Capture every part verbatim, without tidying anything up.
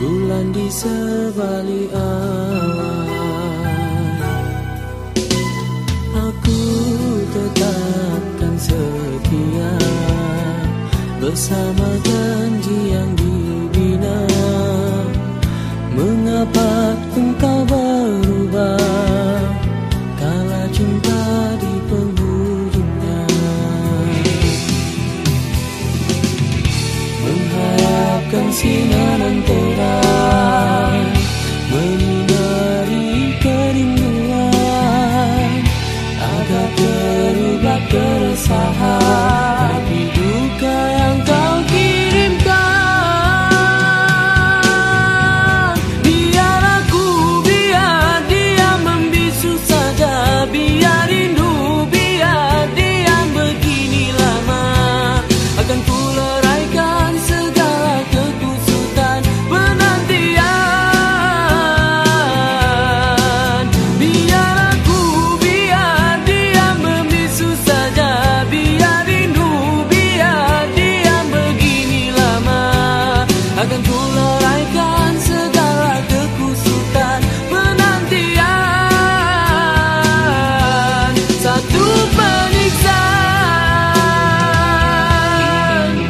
bulan di sebalik awan. Aku tetapkan setia bersama janji yang dibina. Mengapa engkau berubah kala cinta di penghujungnya? Mengharapkan sinar dan terang menyinari kerinduan, agar terubah keresahan di duka yang kau kirimkan. Biar aku, biar dia membisu saja, biar rindu, biar diam begini lama. Akan ku leraikan segala kekusutan penantian. Biar aku, biar dia membisu saja, biar rindu, biar diam begini lama. Akan ku leraikan segala kekusutan penantian. Satu penyiksaan,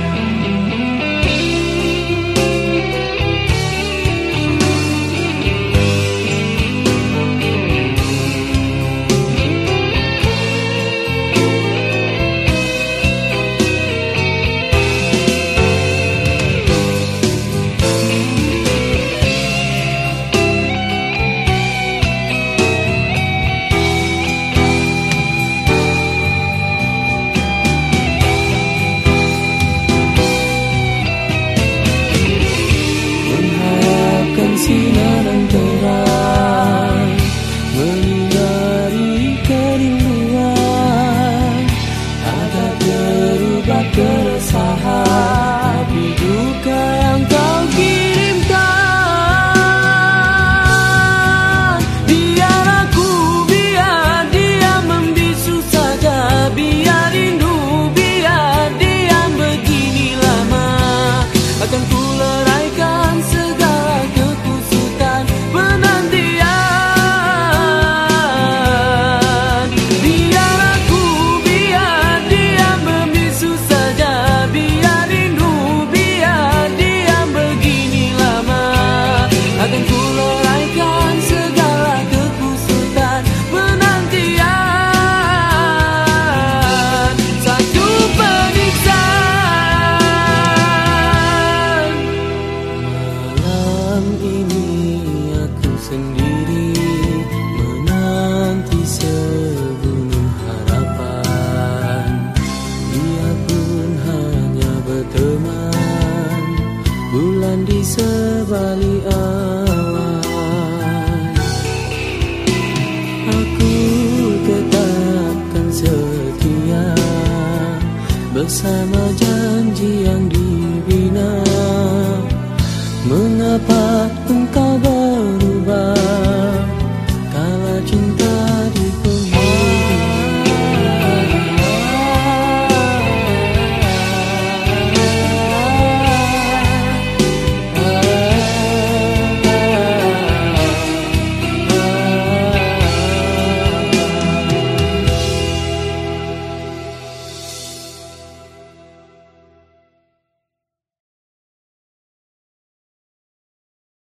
mengharapkan sinar dan terang menyinari kerinduan, agar terubah keresahan di duka yang kau kirimkan. Biar aku, biar dia membisu saja, biar rindu, biar diam begini lama. Akan ku leraikan segala kekusutan penantian. Biar aku, biar dia membisu saja, biar rindu, biar diam begini lama. Akan ku leraikan segala kekusutan penantian. Satu penyiksaan. Malam ini aku sendiri menanti segunung harapan. Dia pun hanya berteman bulan di sebalik awan. Aku tetapkan setia bersama